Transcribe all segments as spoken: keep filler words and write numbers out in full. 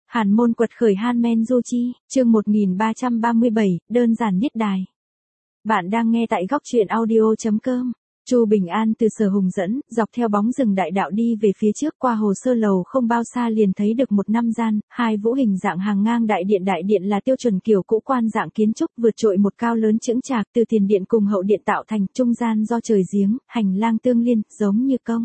Hàn môn quật khởi Hanmen Du Chi, chương một nghìn ba trăm ba mươi bảy, đơn giản niết đài. Bạn đang nghe tại góc truyện audio chấm com. Chu Bình An từ Sở Hùng dẫn, dọc theo bóng rừng đại đạo đi về phía trước, qua hồ sơ lầu không bao xa liền thấy được một năm gian, hai vũ hình dạng hàng ngang đại điện. Đại điện là tiêu chuẩn kiểu cũ quan dạng kiến trúc, vượt trội một cao lớn chững chạc, từ tiền điện cùng hậu điện tạo thành, trung gian do trời giếng, hành lang tương liên, giống như công.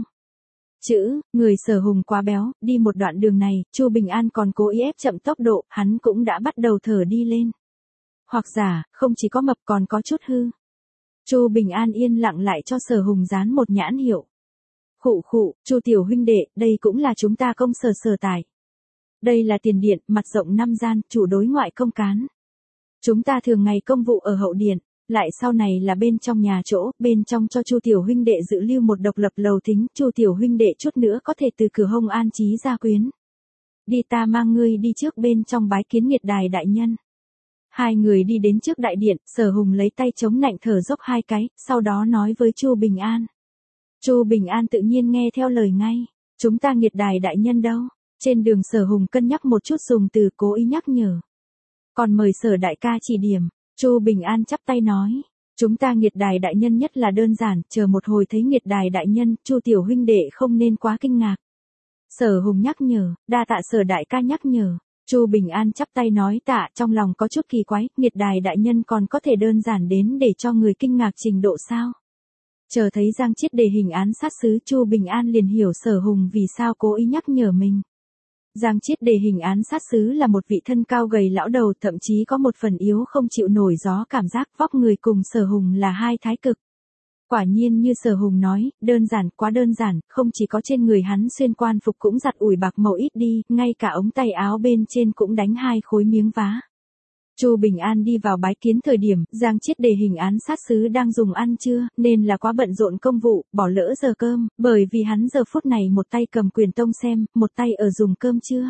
Chữ, người Sở Hùng quá béo, đi một đoạn đường này, Chu Bình An còn cố ý ép chậm tốc độ, hắn cũng đã bắt đầu thở đi lên. Hoặc giả, không chỉ có mập còn có chút hư. Chu Bình An yên lặng lại cho Sở Hùng dán một nhãn hiệu. Khụ khụ, Chu tiểu huynh đệ, đây cũng là chúng ta công sở sở tài. Đây là tiền điện, mặt rộng năm gian, chủ đối ngoại công cán. Chúng ta thường ngày công vụ ở hậu điện, lại sau này là bên trong nhà chỗ, bên trong cho Chu tiểu huynh đệ dự lưu một độc lập lầu thính, Chu tiểu huynh đệ chút nữa có thể từ cửa hông an trí gia quyến. Đi, ta mang ngươi đi trước bên trong bái kiến Nghiệt Đài đại nhân. Hai người đi đến trước đại điện, Sở Hùng lấy tay chống nạnh thở dốc hai cái, sau đó nói với Chu Bình An. Chu Bình An tự nhiên nghe theo lời ngay. Chúng ta Nghiệt Đài đại nhân đâu? Trên đường Sở Hùng cân nhắc một chút, dùng từ cố ý nhắc nhở. Còn mời Sở đại ca chỉ điểm. Chu Bình An chắp tay nói. Chúng ta Nghiệt Đài đại nhân nhất là đơn giản, chờ một hồi thấy Nghiệt Đài đại nhân, Chu tiểu huynh đệ không nên quá kinh ngạc. Sở Hùng nhắc nhở, đa tạ Sở đại ca nhắc nhở. Chu Bình An chắp tay nói tạ, trong lòng có chút kỳ quái, Nghiệt Đài đại nhân còn có thể đơn giản đến để cho người kinh ngạc trình độ sao? Chờ thấy Giang Chiết đề hình án sát xứ, Chu Bình An liền hiểu Sở Hùng vì sao cố ý nhắc nhở mình. Giang Chiết đề hình án sát xứ là một vị thân cao gầy lão đầu, thậm chí có một phần yếu không chịu nổi gió cảm giác, vóc người cùng Sở Hùng là hai thái cực. Quả nhiên như Sở Hùng nói, đơn giản, quá đơn giản, không chỉ có trên người hắn xuyên quan phục cũng giặt ủi bạc màu ít đi, ngay cả ống tay áo bên trên cũng đánh hai khối miếng vá. Chu Bình An đi vào bái kiến thời điểm, Giang Chiết đề hình án sát xứ đang dùng ăn trưa, nên là quá bận rộn công vụ, bỏ lỡ giờ cơm, bởi vì hắn giờ phút này một tay cầm quyền tông xem, một tay ở dùng cơm trưa.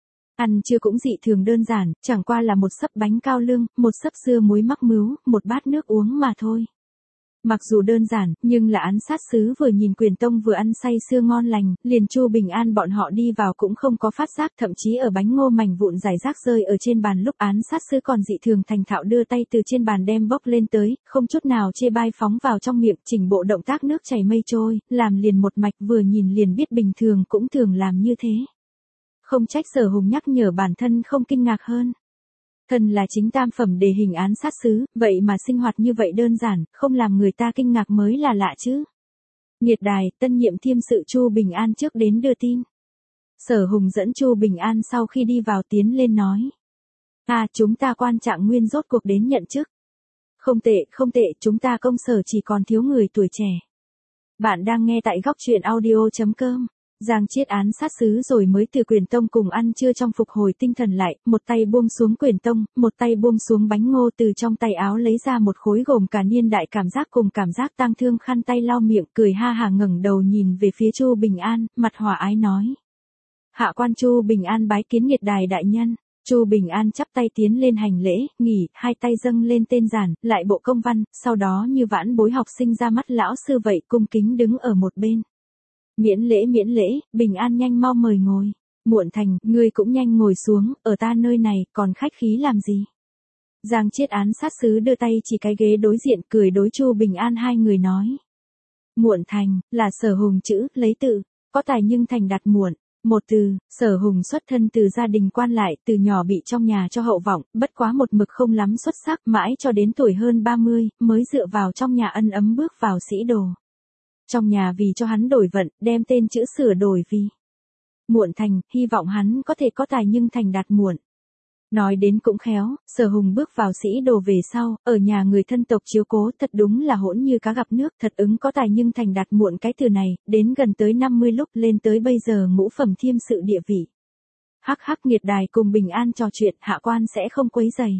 Ăn trưa cũng dị thường đơn giản, chẳng qua là một xấp bánh cao lương, một xấp dưa muối mắc mứu, một bát nước uống mà thôi. Mặc dù đơn giản, nhưng là án sát xứ vừa nhìn quyền tông vừa ăn say sưa ngon lành, liền Chu Bình An bọn họ đi vào cũng không có phát giác, thậm chí ở bánh ngô mảnh vụn rải rác rơi ở trên bàn lúc án sát xứ còn dị thường thành thạo đưa tay từ trên bàn đem bốc lên tới, không chút nào chê bai phóng vào trong miệng, chỉnh bộ động tác nước chảy mây trôi, làm liền một mạch, vừa nhìn liền biết bình thường cũng thường làm như thế. Không trách Sở Hùng nhắc nhở bản thân không kinh ngạc hơn. Thần là chính tam phẩm đề hình án sát xứ, vậy mà sinh hoạt như vậy đơn giản, không làm người ta kinh ngạc mới là lạ chứ. Nghiệt Đài, tân nhiệm thiêm sự Chu Bình An trước đến đưa tin. Sở Hùng dẫn Chu Bình An sau khi đi vào tiến lên nói. À, chúng ta quan trạng nguyên rốt cuộc đến nhận chức. Không tệ, không tệ, chúng ta công sở chỉ còn thiếu người tuổi trẻ. Bạn đang nghe tại góc truyện audio chấm com. Giang Chiết án sát xứ rồi mới từ quyền tông cùng ăn trưa trong phục hồi tinh thần lại, một tay buông xuống quyền tông, một tay buông xuống bánh ngô, từ trong tay áo lấy ra một khối gồm cả niên đại cảm giác cùng cảm giác tang thương khăn tay lau miệng, cười ha hà ngẩng đầu nhìn về phía Chu Bình An, mặt hòa ái nói. Hạ quan Chu Bình An bái kiến Nghiệt Đài đại nhân. Chu Bình An chắp tay tiến lên hành lễ, nghỉ, hai tay dâng lên tên giản, lại bộ công văn, sau đó như vãn bối học sinh ra mắt lão sư vậy cung kính đứng ở một bên. Miễn lễ miễn lễ, Bình An nhanh mau mời ngồi. Muộn Thành, ngươi cũng nhanh ngồi xuống, ở ta nơi này, còn khách khí làm gì? Giang Chiết án sát xứ đưa tay chỉ cái ghế đối diện, cười đối Chu Bình An hai người nói. Muộn Thành, là Sở Hùng chữ, lấy tự, có tài nhưng thành đặt muộn. Một từ, Sở Hùng xuất thân từ gia đình quan lại, từ nhỏ bị trong nhà cho hậu vọng, bất quá một mực không lắm xuất sắc, mãi cho đến tuổi hơn ba mươi, mới dựa vào trong nhà ân ấm bước vào sĩ đồ. Trong nhà vì cho hắn đổi vận, đem tên chữ sửa đổi vì Muộn Thành, hy vọng hắn có thể có tài nhưng thành đạt muộn. Nói đến cũng khéo, Sở Hùng bước vào sĩ đồ về sau, ở nhà người thân tộc chiếu cố, thật đúng là hỗn như cá gặp nước, thật ứng có tài nhưng thành đạt muộn cái từ này, đến gần tới năm mươi lúc lên tới bây giờ ngũ phẩm thiêm sự địa vị. Hắc hắc, Nghiệt Đài cùng Bình An trò chuyện, hạ quan sẽ không quấy rầy.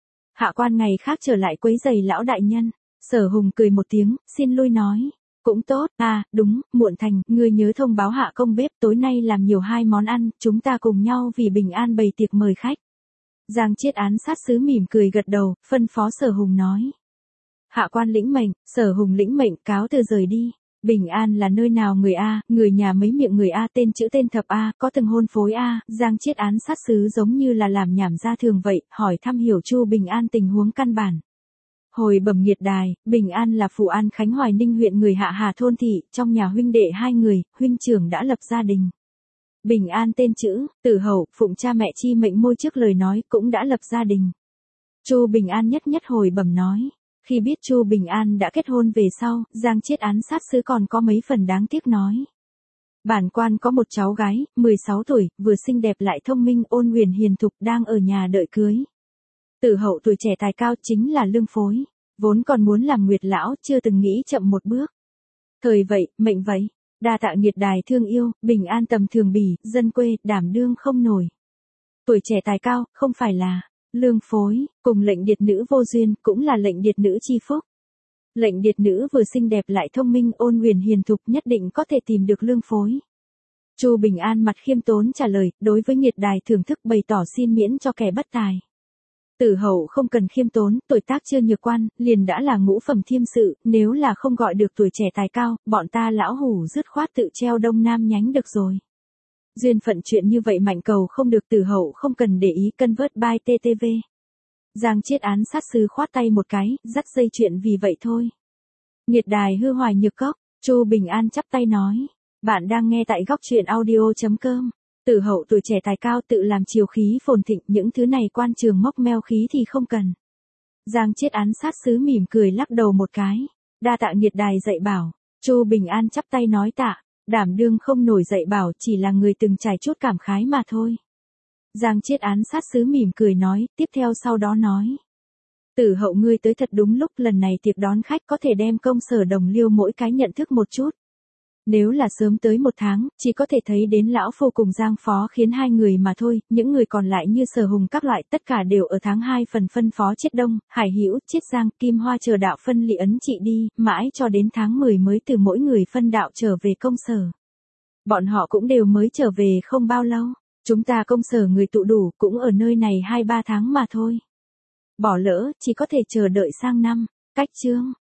Hạ quan ngày khác trở lại quấy rầy lão đại nhân. Sở Hùng cười một tiếng, xin lui nói. Cũng tốt, à, đúng, Muộn Thành, ngươi nhớ thông báo hạ công bếp tối nay làm nhiều hai món ăn, chúng ta cùng nhau vì Bình An bày tiệc mời khách. Giang Chiết án sát xứ mỉm cười gật đầu, phân phó Sở Hùng nói. Hạ quan lĩnh mệnh, Sở Hùng lĩnh mệnh, cáo từ rời đi. Bình An là nơi nào người A, người nhà mấy miệng người A, tên chữ tên thập A, có từng hôn phối A, Giang Chiết án sát xứ giống như là làm nhảm ra thường vậy, hỏi thăm hiểu Chu Bình An tình huống căn bản. Hồi bẩm Nghiệt Đài, Bình An là Phù An Khánh Hoài Ninh huyện người Hạ Hà thôn thị, trong nhà huynh đệ hai người, huynh trưởng đã lập gia đình. Bình An tên chữ, Tử Hậu, phụng cha mẹ chi mệnh môi trước lời nói, cũng đã lập gia đình. Chu Bình An nhất nhất hồi bẩm nói. Khi biết Chu Bình An đã kết hôn về sau, Giang Chiết án sát xứ còn có mấy phần đáng tiếc nói. Bản quan có một cháu gái, mười sáu tuổi, vừa xinh đẹp lại thông minh, ôn huyền hiền thục, đang ở nhà đợi cưới. Tử Hậu tuổi trẻ tài cao chính là lương phối, vốn còn muốn làm Nguyệt lão, chưa từng nghĩ chậm một bước. Thời vậy, mệnh vậy, đa tạ Nghiệt Đài thương yêu, Bình An tầm thường bỉ, dân quê, đảm đương không nổi. Tuổi trẻ tài cao, không phải là lương phối, cùng lệnh điệt nữ vô duyên, cũng là lệnh điệt nữ chi phúc. Lệnh điệt nữ vừa xinh đẹp lại thông minh, ôn huyền hiền thục, nhất định có thể tìm được lương phối. Chu Bình An mặt khiêm tốn trả lời, đối với Nghiệt Đài thưởng thức bày tỏ xin miễn cho kẻ bất tài. Tử Hậu không cần khiêm tốn, tuổi tác chưa nhược quan, liền đã là ngũ phẩm thiêm sự, nếu là không gọi được tuổi trẻ tài cao, bọn ta lão hủ dứt khoát tự treo đông nam nhánh được rồi. Duyên phận chuyện như vậy mạnh cầu không được, Tử Hậu không cần để ý, cân vớt by tê tê vê. Giang Chiết án sát xứ khoát tay một cái, dắt dây chuyện vì vậy thôi. Nghiệt Đài hư hoài nhược cốc, Chu Bình An chắp tay nói. Bạn đang nghe tại góc truyện audio.com. Tử Hậu tuổi trẻ tài cao, tự làm chiều khí phồn thịnh, những thứ này quan trường móc meo khí thì không cần. Giang Chiết án sát xứ mỉm cười lắc đầu một cái. Đa tạ Nghiệt Đài dạy bảo. Chu Bình An chắp tay nói tạ. Đảm đương không nổi dạy bảo, chỉ là người từng trải chút cảm khái mà thôi. Giang Chiết án sát xứ mỉm cười nói, tiếp theo sau đó nói. Tử Hậu ngươi tới thật đúng lúc, lần này tiệc đón khách có thể đem công sở Đồng Liêu mỗi cái nhận thức một chút. Nếu là sớm tới một tháng, chỉ có thể thấy đến lão phu cùng Giang phó khiến hai người mà thôi, những người còn lại như Sở Hùng các loại tất cả đều ở tháng hai phần phân phó Chiết Đông, Hải Hữu, Chiết Giang, Kim Hoa chờ đạo phân lị ấn trị đi, mãi cho đến tháng mười mới từ mỗi người phân đạo trở về công sở. Bọn họ cũng đều mới trở về không bao lâu, chúng ta công sở người tụ đủ, cũng ở nơi này hai ba tháng mà thôi. Bỏ lỡ, chỉ có thể chờ đợi sang năm, cách chương.